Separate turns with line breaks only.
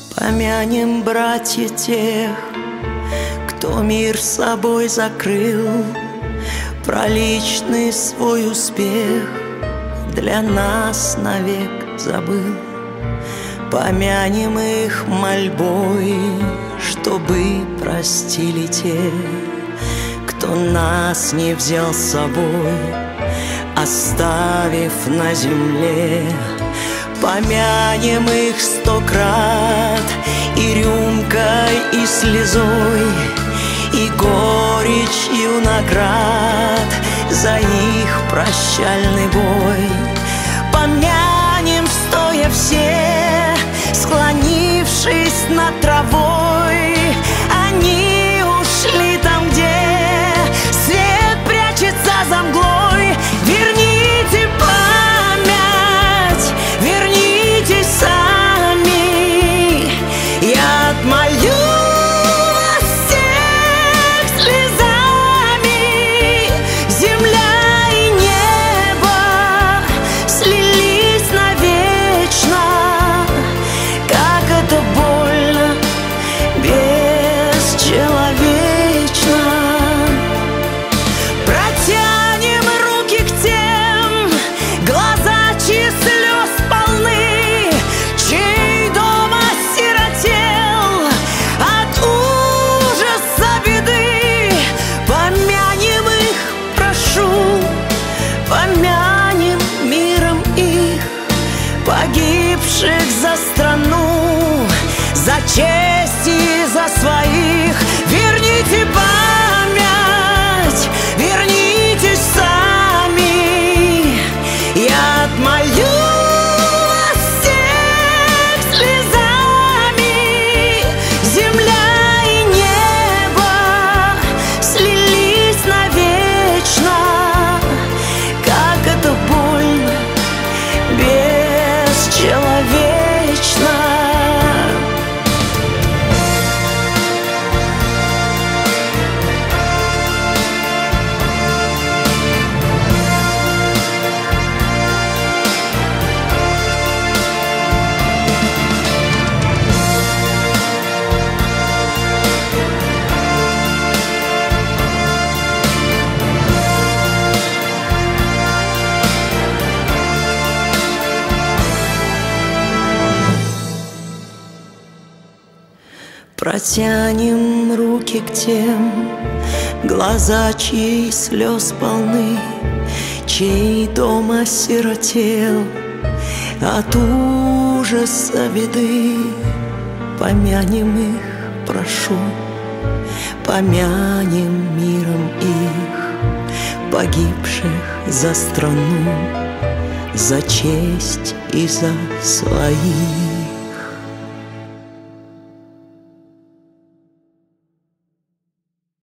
Помянем, братья, тех, кто мир собой закрыл, про личный свой успех для нас навек забыл. Помянем их мольбой, чтобы простили те, кто нас не взял с собой, оставив на земле. Помянем их 100 крат и рюмкой, и слезой, и горечью наград за их прощальный бой. Помянем, стоя все, склонившись над травой. Они ушли там, где свет прячется за мглой. Верните память, вернитесь сами. Я отмолю вас всех слезами. Земля и небо слились навечно. Как это больно, бесчеловечно. Протянем руки к тем, глаза чьи слез полны, чей дом осиротел от ужаса беды. Помянем их, прошу, помянем миром их, погибших за страну, за честь и за своих. Верните память, вернитесь сами. Я отмолю вас всех слезами. Земля и небо слились навечно. Как это больно, бесчеловечно. Протянем руки к тем, глаза чьи слез полны, чей дом осиротел от ужаса беды. Помянем их, прошу, помянем миром их, погибших за страну, за честь и за своих.